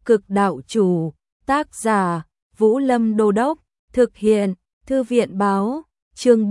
Cực đạo chủ, tác giả, Vũ Lâm Đô Đốc, thực hiện, Thư viện báo, chương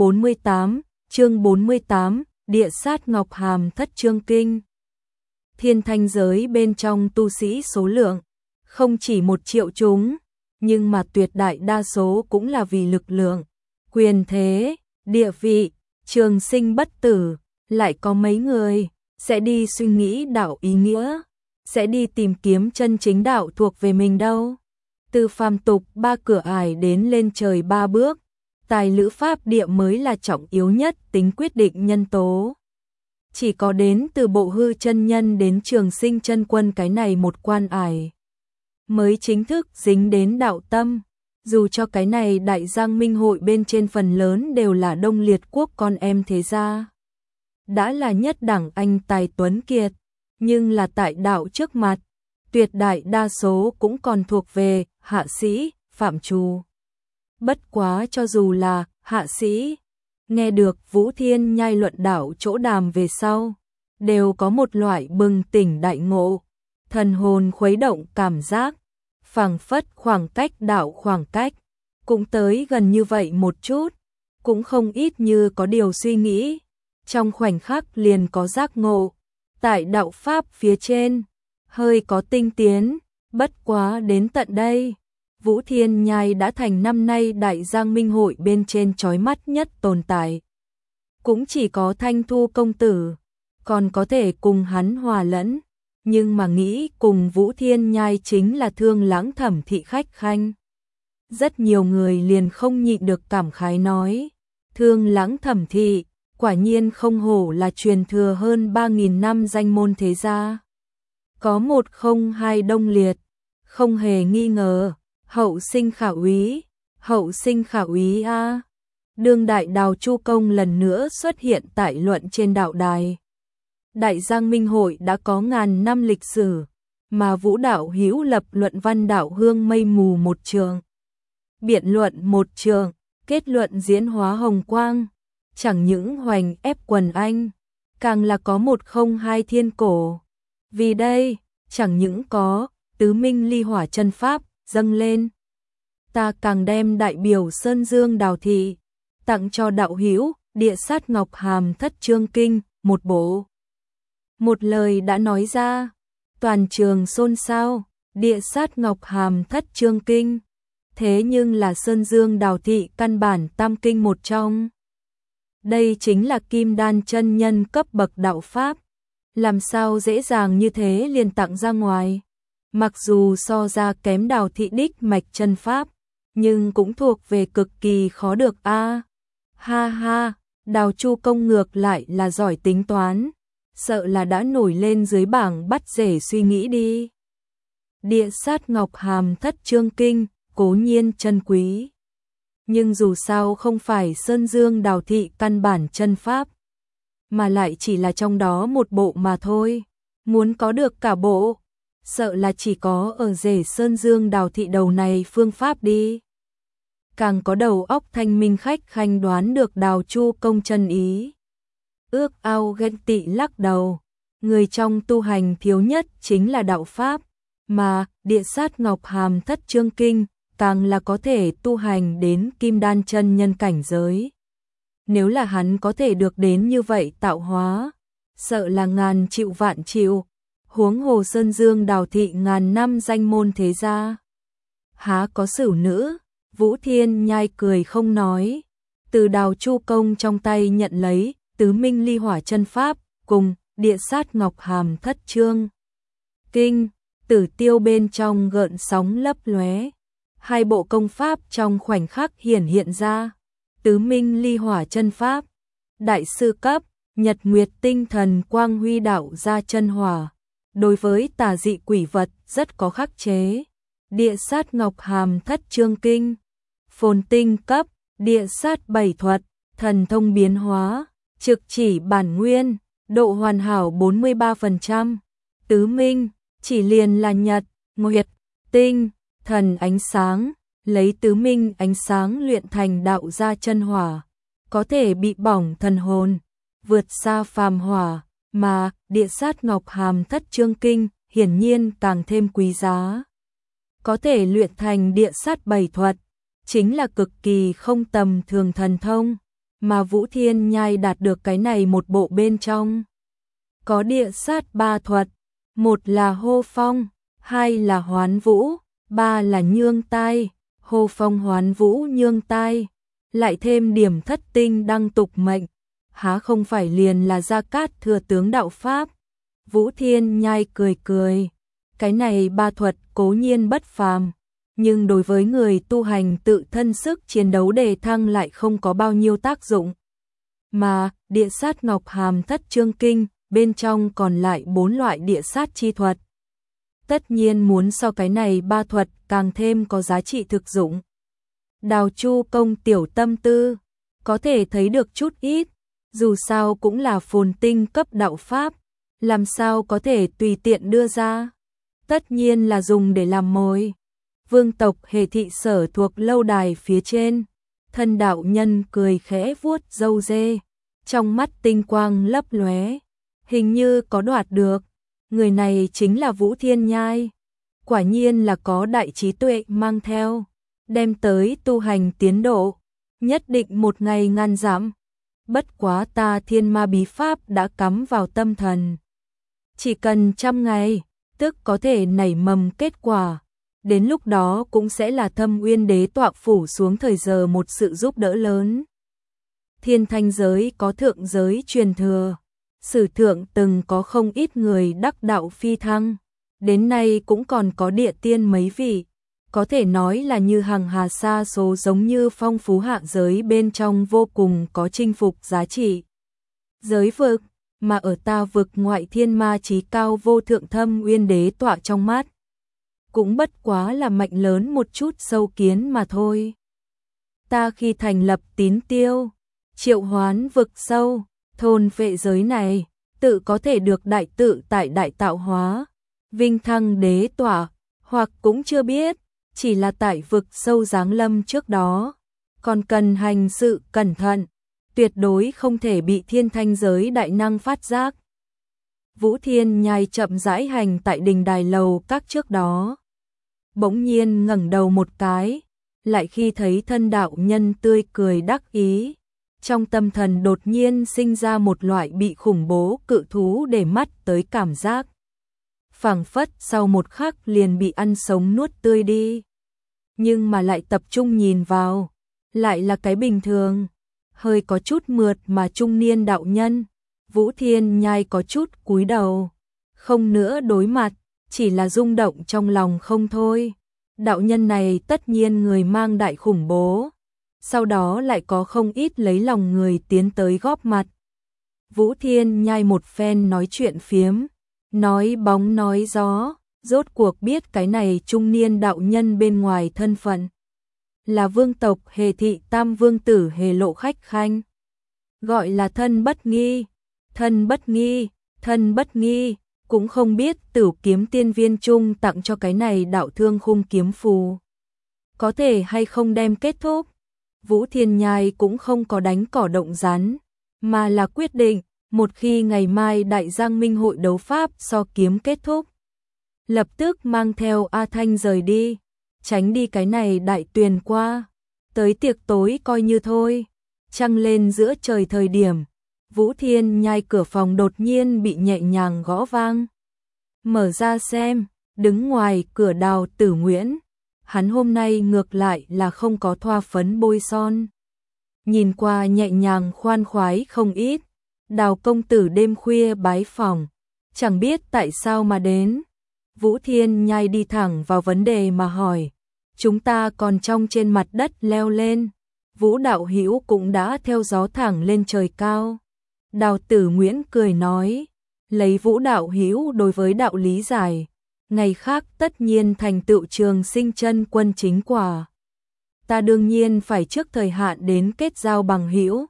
48, Địa sát Ngọc Hàm Thất Chương Kinh. Thiên thanh giới bên trong tu sĩ số lượng, không chỉ 1 triệu chúng, nhưng mà tuyệt đại đa số cũng là vì lực lượng, quyền thế, địa vị, trường sinh bất tử, lại có mấy người sẽ đi suy nghĩ đạo ý nghĩa, sẽ đi tìm kiếm chân chính đạo thuộc về mình đâu. Từ phàm tục 3 cửa ải đến lên trời 3 bước, tài lữ pháp địa mới là trọng yếu nhất tính quyết định nhân tố. Chỉ có đến từ Bộ Hư chân nhân đến Trường Sinh chân quân cái này một quan ải, mới chính thức dính đến đạo tâm. Dù cho cái này Đại Giang Minh hội bên trên phần lớn đều là Đông Liệt quốc con em thế gia, đã là nhất đẳng anh tài tuấn kiệt, nhưng là tại đạo trước mặt, tuyệt đại đa số cũng còn thuộc về hạ sĩ, phạm trù. Bất quá cho dù là hạ sĩ, nghe được Vũ Thiên Nhai luận đạo chỗ đàm về sau, đều có một loại bừng tỉnh đại ngộ, thần hồn khuấy động cảm giác, phảng phất khoảng cách đạo khoảng cách, cũng tới gần như vậy một chút, cũng không ít như có điều suy nghĩ, trong khoảnh khắc liền có giác ngộ, tại đạo pháp phía trên, hơi có tinh tiến, bất quá đến tận đây. Vũ Thiên Nhai đã thành năm nay Đại Giang Minh hội bên trên chói mắt nhất tồn tại. Cũng chỉ có Thanh Thu công tử, còn có thể cùng hắn hòa lẫn, nhưng mà nghĩ cùng Vũ Thiên Nhai chính là Thương Lãng Thẩm thị khách khanh. Rất nhiều người liền không nhịn được cảm khái nói, Thương Lãng Thẩm thị, quả nhiên không hổ là truyền thừa hơn 3.000 năm danh môn thế gia. Có 102 Đông Liệt, không hề nghi ngờ. Hậu sinh khả úy a. Đương đại Đào Chu Công lần nữa xuất hiện tại luận trên đạo đài. Đại Giang Minh hội đã có ngàn năm lịch sử, mà Vũ đạo hữu lập luận văn đạo hương mây mù 1 trường, biện luận 1 trường, kết luận diễn hóa hồng quang, chẳng những hoành ép quần anh, càng là có 102 thiên cổ. Vì đây, chẳng những có tứ minh ly hỏa chân pháp dâng lên, ta càng đem đại biểu Sơn Dương Đào thị tặng cho đạo hữu Địa sát Ngọc Hàm Thất Chương Kinh một bộ. Một lời đã nói ra, toàn trường xôn xao. Địa sát Ngọc Hàm Thất Chương Kinh, thế nhưng là Sơn Dương Đào thị căn bản tam kinh một trong. Đây chính là Kim Đan chân nhân cấp bậc đạo pháp, làm sao dễ dàng như thế liền tặng ra ngoài. Mặc dù so ra kém Đào thị đích mạch chân pháp, nhưng cũng thuộc về cực kỳ khó được a. Ha ha, Đào Chu Công ngược lại là giỏi tính toán, sợ là đã nổi lên dưới bảng bắt rể suy nghĩ đi. Địa sát Ngọc Hàm Thất Chương Kinh, cố nhiên chân quý. Nhưng dù sao không phải Sơn Dương Đào thị căn bản chân pháp, mà lại chỉ là trong đó một bộ mà thôi. Muốn có được cả bộ, sợ là chỉ có ở rể Sơn Dương Đào thị đầu này phương pháp đi. Càng có đầu óc thanh minh khách khanh đoán được Đào Chu Công chân ý. Ước ao ghen tị lắc đầu, người trong tu hành thiếu nhất chính là đạo pháp, mà Địa sát Ngọc Hàm Thất Chương Kinh càng là có thể tu hành đến Kim Đan chân nhân cảnh giới. Nếu là hắn có thể được đến như vậy tạo hóa, sợ là ngàn chịu vạn chịu. Huống hồ Sơn Dương Đào thị ngàn năm danh môn thế gia, há có xử nữ. Vũ Thiên Nhai cười không nói, từ Đào Chu Công trong tay nhận lấy tứ minh ly hỏa chân pháp cùng Địa sát Ngọc Hàm Thất Chương Kinh, tử tiêu bên trong gợn sóng lấp lóe, 2 bộ công pháp trong khoảnh khắc hiển hiện ra. Tứ minh ly hỏa chân pháp, đại sư cấp, nhật nguyệt tinh thần quang huy đạo gia chân hỏa, đối với tà dị quỷ vật rất có khắc chế. Địa sát Ngọc Hàm Thất Chương Kinh, phồn tinh cấp, địa sát 7 thuật, thần thông biến hóa, trực chỉ bản nguyên, độ hoàn hảo 43%. Tứ minh, chỉ liền là nhật, nguyệt, tinh, thần ánh sáng, lấy tứ minh ánh sáng luyện thành đạo gia chân hỏa, có thể bị bỏng thần hồn, vượt xa phàm hỏa, mà Địa sát Ngọc Hàm Thất Chương Kinh hiển nhiên càng thêm quý giá. có thể luyện thành địa sát 7 thuật, chính là cực kỳ không tầm thường thần thông, mà Vũ Thiên Nhai đạt được cái này một bộ bên trong. Có địa sát 3 thuật, một là hô phong, hai là hoán vũ, ba là nhương tai, hô phong hoán vũ nhương tai, lại thêm điểm thất tinh đăng tục mệnh, há không phải liền là Gia Cát thừa tướng đạo pháp. Vũ Thiên Nhai cười cười, cái này 3 thuật cố nhiên bất phàm, nhưng đối với người tu hành tự thân sức chiến đấu đề thăng lại không có bao nhiêu tác dụng. Mà địa sát ngọc hàm thất chương kinh, bên trong còn lại 4 loại địa sát chi thuật. Tất nhiên muốn so cái này 3 thuật càng thêm có giá trị thực dụng. Đào Chu công tiểu tâm tư, có thể thấy được chút ít, dù sao cũng là phồn tinh cấp đạo pháp, làm sao có thể tùy tiện đưa ra. Tất nhiên là dùng để làm mồi. Vương tộc Hề thị sở thuộc lâu đài phía trên, thân đạo nhân cười khẽ vuốt râu dê, trong mắt tinh quang lấp lóe, hình như có đoạt được, người này chính là Vũ Thiên Nhai, quả nhiên là có đại trí tuệ mang theo, đem tới tu hành tiến độ, nhất định một ngày ngàn dặm. Bất quá ta thiên ma bí pháp đã cắm vào tâm thần, chỉ cần 100 ngày, tức có thể nảy mầm kết quả. Đến lúc đó cũng sẽ là Thâm Uyên Đế tọa phủ xuống thời giờ một sự giúp đỡ lớn. Thiên thanh giới có thượng giới truyền thừa, sử thượng từng có không ít người đắc đạo phi thăng, đến nay cũng còn có địa tiên mấy vị, có thể nói là như hàng hà sa số, giống như phong phú hạ giới bên trong vô cùng có chinh phục giá trị. Giới vực, mà ở ta vực ngoại thiên ma chí cao vô thượng Thâm Uyên Đế tọa trong mắt, cũng bất quá là mạnh lớn một chút sâu kiến mà thôi. Ta khi thành lập Tín Tiêu, triệu hoán vực sâu, thôn vệ giới này, tự có thể được đại tự tại đại tạo hóa, vinh thăng đế tọa, hoặc cũng chưa biết, chỉ là tại vực sâu giáng lâm trước đó, còn cần hành sự cẩn thận, tuyệt đối không thể bị thiên thanh giới đại năng phát giác. Vũ Thiên Nhai chậm rãi hành tại đình đài lầu các trước đó, bỗng nhiên ngẩng đầu một cái, lại khi thấy thân đạo nhân tươi cười đắc ý, trong tâm thần đột nhiên sinh ra một loại bị khủng bố cự thú để mắt tới cảm giác. Phảng phất sau một khắc liền bị ăn sống nuốt tươi đi. Nhưng mà lại tập trung nhìn vào, lại là cái bình thường, hơi có chút mượt mà trung niên đạo nhân. Vũ Thiên Nhai có chút cúi đầu, không nữa đối mặt, chỉ là rung động trong lòng không thôi. Đạo nhân này tất nhiên người mang đại khủng bố, sau đó lại có không ít lấy lòng người tiến tới góp mặt. Vũ Thiên Nhai một phen nói chuyện phiếm, nói bóng nói gió, rốt cuộc biết cái này trung niên đạo nhân bên ngoài thân phận là vương tộc Hề thị tam vương tử Hề Lộ khách khanh, gọi là thân bất nghi, thân bất nghi, thân bất nghi. Cũng không biết Tửu Kiếm Tiên Viên Trung tặng cho cái này đạo thương khung kiếm phù có thể hay không đem kết thúc. Vũ Thiên Nhai cũng không có đánh cỏ động rắn, mà là quyết định, một khi ngày mai Đại Giang Minh hội đấu pháp so kiếm kết thúc, lập tức mang theo A Thanh rời đi, tránh đi cái này đại tuyền qua, tới tiệc tối coi như thôi. Trăng lên giữa trời thời điểm, Vũ Thiên Nhai cửa phòng đột nhiên bị nhẹ nhàng gõ vang. Mở ra xem, đứng ngoài cửa Đào Tử Nguyễn. Hắn hôm nay ngược lại là không có thoa phấn bôi son, nhìn qua nhẹ nhàng khoan khoái không ít. Đào công tử đêm khuya bái phòng, chẳng biết tại sao mà đến. Vũ Thiên Nhai đi thẳng vào vấn đề mà hỏi, chúng ta còn trong trên mặt đất leo lên, Vũ đạo hữu cũng đã theo gió thẳng lên trời cao. Đào Tử Nguyễn cười nói, lấy Vũ đạo hữu đối với đạo lý giải, ngày khác tất nhiên thành tựu trường sinh chân quân chính quả. Ta đương nhiên phải trước thời hạn đến kết giao bằng hữu.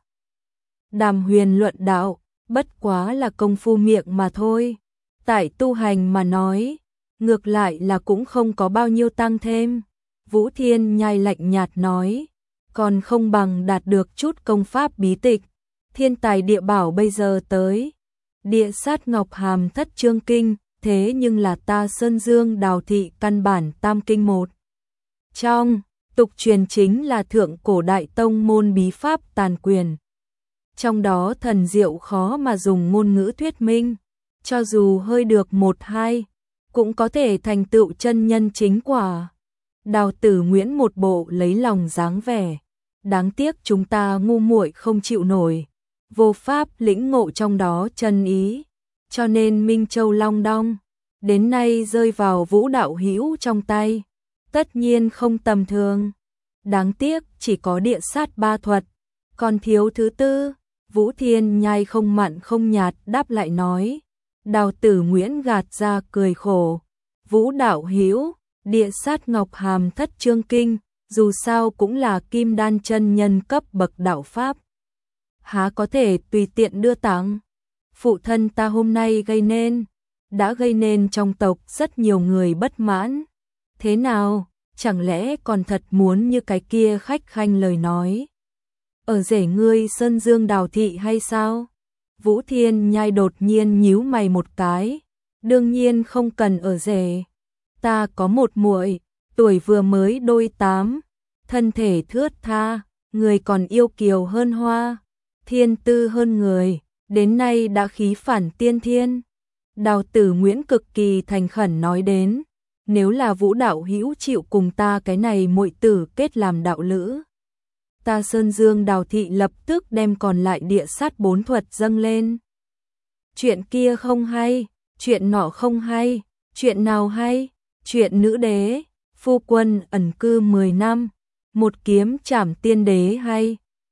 Đàm huyền luận đạo, bất quá là công phu miệng mà thôi. Tại tu hành mà nói, ngược lại là cũng không có bao nhiêu tăng thêm. Vũ Thiên Nhai lạnh nhạt nói, còn không bằng đạt được chút công pháp bí tịch. Thiên tài địa bảo bây giờ tới, địa sát ngọc hàm thất chương kinh, thế nhưng là ta Sơn Dương Đào thị căn bản tam kinh một. Trong, tục truyền chính là thượng cổ đại tông môn bí pháp tàn quyền. Trong đó thần diệu khó mà dùng ngôn ngữ thuyết minh, cho dù hơi được một hai, cũng có thể thành tựu chân nhân chính quả. Đào Tử Nguyễn một bộ lấy lòng dáng vẻ, đáng tiếc chúng ta ngu muội không chịu nổi, vô pháp lĩnh ngộ trong đó chân ý, cho nên Minh Châu Long Đong đến nay rơi vào Vũ Đạo Hữu trong tay, tất nhiên không tầm thường. Đáng tiếc chỉ có địa sát ba thuật, còn thiếu thứ tư. Vũ Thiên Nhai không mặn không nhạt đáp lại nói. Đào Tử Nguyễn gạt ra cười khổ. Vũ Đạo Hữu, địa sát Ngọc Hàm Thất Chương Kinh, dù sao cũng là kim đan chân nhân cấp bậc đạo pháp, há có thể tùy tiện đưa tặng. Phụ thân ta hôm nay đã gây nên trong tộc rất nhiều người bất mãn. Thế nào, chẳng lẽ còn thật muốn như cái kia khách khanh lời nói? Ở rể ngươi Sơn Dương Đào thị hay sao? Vũ Thiên Nhai đột nhiên nhíu mày một cái. Đương nhiên không cần ở rể. Ta có một muội, tuổi vừa mới đôi 8, thân thể thướt tha, người còn yêu kiều hơn hoa, thiên tư hơn người, đến nay đã khí phản tiên thiên. Đào Tử Nguyễn cực kỳ thành khẩn nói đến, nếu là Vũ Đạo Hữu chịu cùng ta cái này muội tử kết làm đạo lữ, ta Sơn Dương Đào thị lập tức đem còn lại địa sát 4 thuật dâng lên. Chuyện kia không hay, chuyện nọ không hay, chuyện nào hay? Chuyện nữ đế, phu quân ẩn cư 10 năm, một kiếm trảm tiên đế hay,